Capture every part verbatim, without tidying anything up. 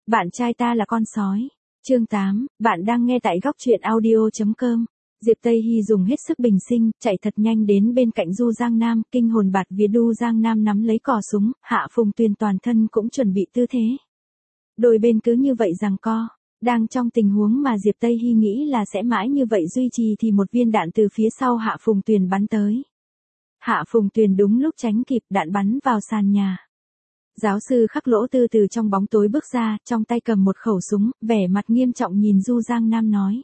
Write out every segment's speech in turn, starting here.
Bạn trai ta là con sói. Chương tám, bạn đang nghe tại góc truyện audio chấm com. Diệp Tây Hy dùng hết sức bình sinh, chạy thật nhanh đến bên cạnh Du Giang Nam, kinh hồn bạt vía. Du Giang Nam nắm lấy cò súng, Hạ Phùng Tuyền toàn thân cũng chuẩn bị tư thế. Đôi bên cứ như vậy giằng co. Đang trong tình huống mà Diệp Tây Hy nghĩ là sẽ mãi như vậy duy trì thì một viên đạn từ phía sau Hạ Phùng Tuyền bắn tới. Hạ Phùng Tuyền đúng lúc tránh kịp, đạn bắn vào sàn nhà. Giáo sư Khắc Lỗ Tư từ trong bóng tối bước ra, trong tay cầm một khẩu súng, vẻ mặt nghiêm trọng nhìn Du Giang Nam nói.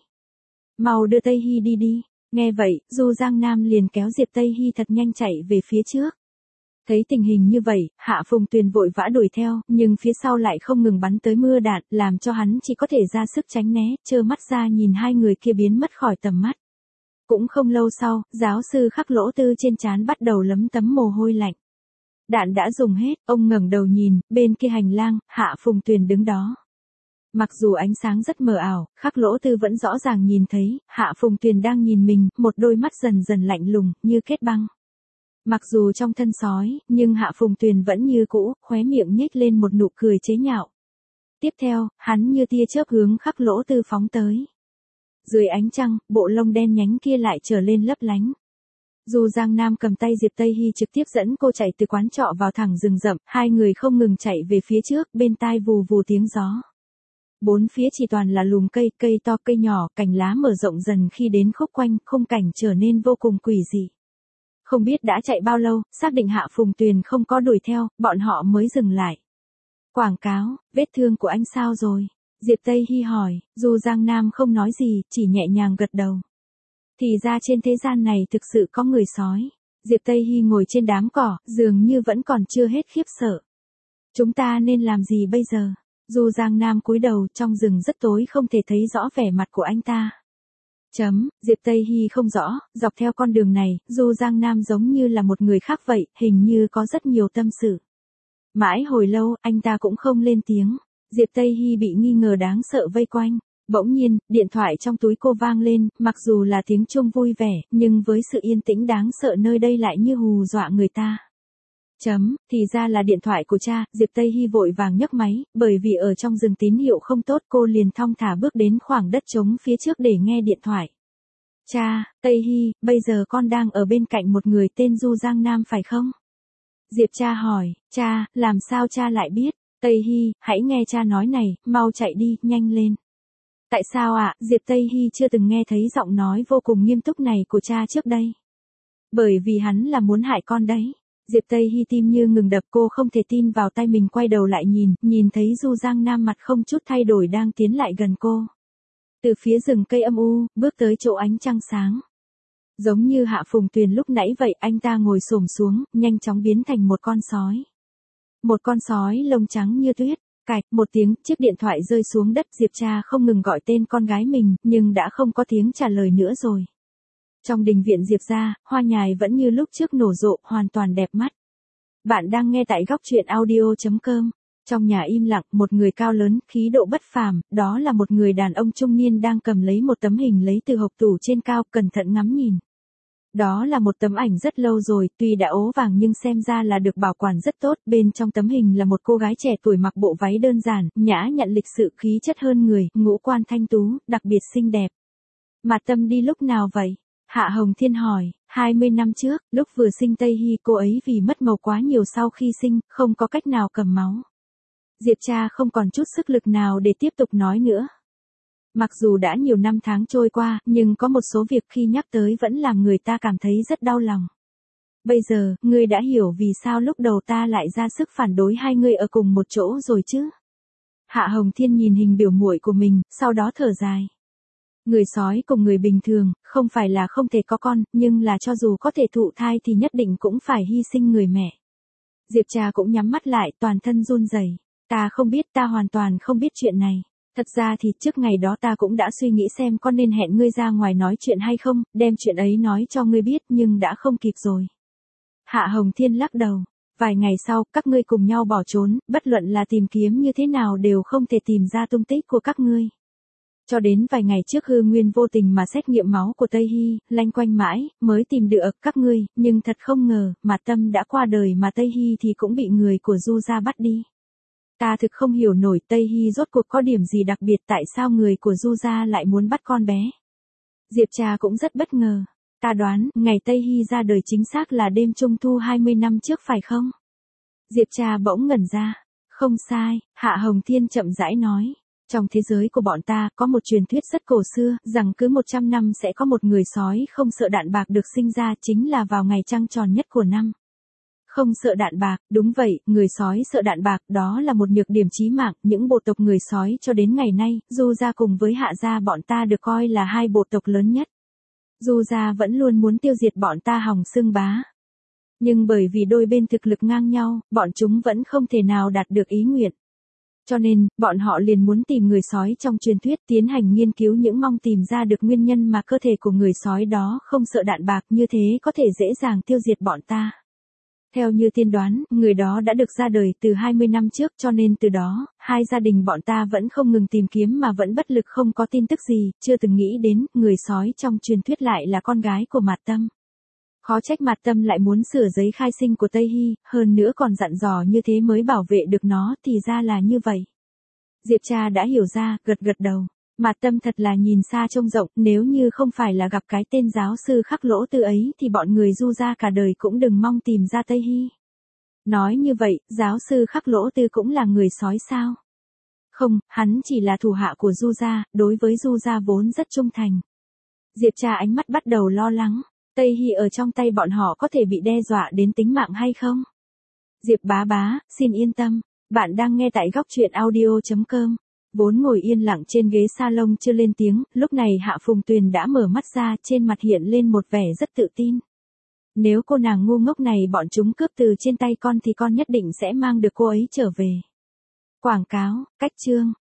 Mau đưa Tây Hy đi đi. Nghe vậy, Du Giang Nam liền kéo Diệp Tây Hy thật nhanh chạy về phía trước. Thấy tình hình như vậy, Hạ Phùng Tuyền vội vã đuổi theo, nhưng phía sau lại không ngừng bắn tới mưa đạn, làm cho hắn chỉ có thể ra sức tránh né, trơ mắt ra nhìn hai người kia biến mất khỏi tầm mắt. Cũng không lâu sau, giáo sư Khắc Lỗ Tư trên trán bắt đầu lấm tấm mồ hôi lạnh. Đạn đã dùng hết, ông ngẩng đầu nhìn, bên kia hành lang, Hạ Phùng Tuyền đứng đó. Mặc dù ánh sáng rất mờ ảo, Khắc Lỗ Tư vẫn rõ ràng nhìn thấy, Hạ Phùng Tuyền đang nhìn mình, một đôi mắt dần dần lạnh lùng, như kết băng. Mặc dù trong thân sói, nhưng Hạ Phùng Tuyền vẫn như cũ, khóe miệng nhếch lên một nụ cười chế nhạo. Tiếp theo, hắn như tia chớp hướng Khắc Lỗ Tư phóng tới. Dưới ánh trăng, bộ lông đen nhánh kia lại trở lên lấp lánh. Du Giang Nam cầm tay Diệp Tây Hy trực tiếp dẫn cô chạy từ quán trọ vào thẳng rừng rậm, hai người không ngừng chạy về phía trước, bên tai vù vù tiếng gió. Bốn phía chỉ toàn là lùm cây, cây to cây nhỏ, cành lá mở rộng dần khi đến khúc quanh, khung cảnh trở nên vô cùng quỷ dị. Không biết đã chạy bao lâu, xác định Hạ Phùng Tuyền không có đuổi theo, bọn họ mới dừng lại. Quảng cáo, vết thương của anh sao rồi? Diệp Tây Hy hỏi, Du Giang Nam không nói gì, chỉ nhẹ nhàng gật đầu. Thì ra trên thế gian này thực sự có người sói. Diệp Tây Hy ngồi trên đám cỏ, dường như vẫn còn chưa hết khiếp sợ. Chúng ta nên làm gì bây giờ? Du Giang Nam cúi đầu, trong rừng rất tối không thể thấy rõ vẻ mặt của anh ta. Chấm, Diệp Tây Hy không rõ, dọc theo con đường này, Du Giang Nam giống như là một người khác vậy, hình như có rất nhiều tâm sự. Mãi hồi lâu, anh ta cũng không lên tiếng. Diệp Tây Hy bị nghi ngờ đáng sợ vây quanh. Bỗng nhiên, điện thoại trong túi cô vang lên, mặc dù là tiếng chuông vui vẻ, nhưng với sự yên tĩnh đáng sợ nơi đây lại như hù dọa người ta. Chấm, thì ra là điện thoại của cha. Diệp Tây Hy vội vàng nhấc máy, bởi vì ở trong rừng tín hiệu không tốt, cô liền thong thả bước đến khoảng đất trống phía trước để nghe điện thoại. Cha, Tây Hy, bây giờ con đang ở bên cạnh một người tên Du Giang Nam phải không? Diệp cha hỏi, cha, làm sao cha lại biết? Tây Hy, hãy nghe cha nói này, mau chạy đi, nhanh lên. Tại sao ạ? À? Diệp Tây Hy chưa từng nghe thấy giọng nói vô cùng nghiêm túc này của cha trước đây. Bởi vì hắn là muốn hại con đấy. Diệp Tây Hy tim như ngừng đập, cô không thể tin vào tay mình, quay đầu lại nhìn, nhìn thấy Du Giang Nam mặt không chút thay đổi đang tiến lại gần cô. Từ phía rừng cây âm u, bước tới chỗ ánh trăng sáng. Giống như Hạ Phùng Tuyền lúc nãy vậy, anh ta ngồi xổm xuống, nhanh chóng biến thành một con sói. Một con sói lông trắng như tuyết. Cạch, một tiếng, chiếc điện thoại rơi xuống đất. Diệp cha không ngừng gọi tên con gái mình, nhưng đã không có tiếng trả lời nữa rồi. Trong đình viện Diệp gia, hoa nhài vẫn như lúc trước nở rộ, hoàn toàn đẹp mắt. Bạn đang nghe tại góc truyện audio chấm com. Trong nhà im lặng, một người cao lớn, khí độ bất phàm, đó là một người đàn ông trung niên đang cầm lấy một tấm hình lấy từ hộc tủ trên cao, cẩn thận ngắm nhìn. Đó là một tấm ảnh rất lâu rồi, tuy đã ố vàng nhưng xem ra là được bảo quản rất tốt. Bên trong tấm hình là một cô gái trẻ tuổi mặc bộ váy đơn giản, nhã nhặn lịch sự, khí chất hơn người, ngũ quan thanh tú, đặc biệt xinh đẹp. Mà Tâm đi lúc nào vậy? Hạ Hồng Thiên hỏi. hai mươi năm trước, lúc vừa sinh Tây Hy, cô ấy vì mất màu quá nhiều sau khi sinh, không có cách nào cầm máu. Diệp cha không còn chút sức lực nào để tiếp tục nói nữa. Mặc dù đã nhiều năm tháng trôi qua, nhưng có một số việc khi nhắc tới vẫn làm người ta cảm thấy rất đau lòng. Bây giờ, ngươi đã hiểu vì sao lúc đầu ta lại ra sức phản đối hai người ở cùng một chỗ rồi chứ? Hạ Hồng Thiên nhìn hình biểu muội của mình, sau đó thở dài. Người sói cùng người bình thường, không phải là không thể có con, nhưng là cho dù có thể thụ thai thì nhất định cũng phải hy sinh người mẹ. Diệp cha cũng nhắm mắt lại, toàn thân run rẩy. Ta không biết, ta hoàn toàn không biết chuyện này. Thật ra thì trước ngày đó ta cũng đã suy nghĩ xem có nên hẹn ngươi ra ngoài nói chuyện hay không, đem chuyện ấy nói cho ngươi biết, nhưng đã không kịp rồi. Hạ Hồng Thiên lắc đầu. Vài ngày sau, các ngươi cùng nhau bỏ trốn, bất luận là tìm kiếm như thế nào đều không thể tìm ra tung tích của các ngươi. Cho đến vài ngày trước Hư Nguyên vô tình mà xét nghiệm máu của Tây Hy, lanh quanh mãi, mới tìm được các ngươi, nhưng thật không ngờ, mà Tâm đã qua đời mà Tây Hy thì cũng bị người của Du gia bắt đi. Ta thực không hiểu nổi Tây Hy rốt cuộc có điểm gì đặc biệt tại sao người của Du gia lại muốn bắt con bé. Diệp Trà cũng rất bất ngờ. Ta đoán, ngày Tây Hy ra đời chính xác là đêm trung thu hai mươi năm trước phải không? Diệp Trà bỗng ngẩn ra. Không sai, Hạ Hồng Thiên chậm rãi nói. Trong thế giới của bọn ta có một truyền thuyết rất cổ xưa, rằng cứ một trăm năm sẽ có một người sói không sợ đạn bạc được sinh ra, chính là vào ngày trăng tròn nhất của năm. Không sợ đạn bạc, đúng vậy, người sói sợ đạn bạc, đó là một nhược điểm chí mạng, những bộ tộc người sói cho đến ngày nay, Du gia cùng với Hạ gia bọn ta được coi là hai bộ tộc lớn nhất. Du gia vẫn luôn muốn tiêu diệt bọn ta hòng xưng bá. Nhưng bởi vì đôi bên thực lực ngang nhau, bọn chúng vẫn không thể nào đạt được ý nguyện. Cho nên, bọn họ liền muốn tìm người sói trong truyền thuyết, tiến hành nghiên cứu những mong tìm ra được nguyên nhân mà cơ thể của người sói đó không sợ đạn bạc, như thế có thể dễ dàng tiêu diệt bọn ta. Theo như tiên đoán, người đó đã được ra đời từ hai mươi năm trước, cho nên từ đó, hai gia đình bọn ta vẫn không ngừng tìm kiếm mà vẫn bất lực không có tin tức gì, chưa từng nghĩ đến, người sói trong truyền thuyết lại là con gái của Mạt Tâm. Khó trách Mạt Tâm lại muốn sửa giấy khai sinh của Tây Hy, hơn nữa còn dặn dò như thế mới bảo vệ được nó, thì ra là như vậy. Diệp Trà đã hiểu ra, gật gật đầu. Mạt Tâm thật là nhìn xa trông rộng, nếu như không phải là gặp cái tên giáo sư Khắc Lỗ Tư ấy thì bọn người Du gia cả đời cũng đừng mong tìm ra Tây Hy. Nói như vậy, giáo sư Khắc Lỗ Tư cũng là người sói sao? Không, hắn chỉ là thủ hạ của Du gia, đối với Du gia vốn rất trung thành. Diệp Trà ánh mắt bắt đầu lo lắng. Tây Hy ở trong tay bọn họ có thể bị đe dọa đến tính mạng hay không? Diệp bá bá, xin yên tâm, bạn đang nghe tại góc truyện audio chấm com. Vốn ngồi yên lặng trên ghế salon chưa lên tiếng, lúc này Hạ Phùng Tuyền đã mở mắt ra, trên mặt hiện lên một vẻ rất tự tin. Nếu cô nàng ngu ngốc này bọn chúng cướp từ trên tay con thì con nhất định sẽ mang được cô ấy trở về. Quảng cáo, cách chương.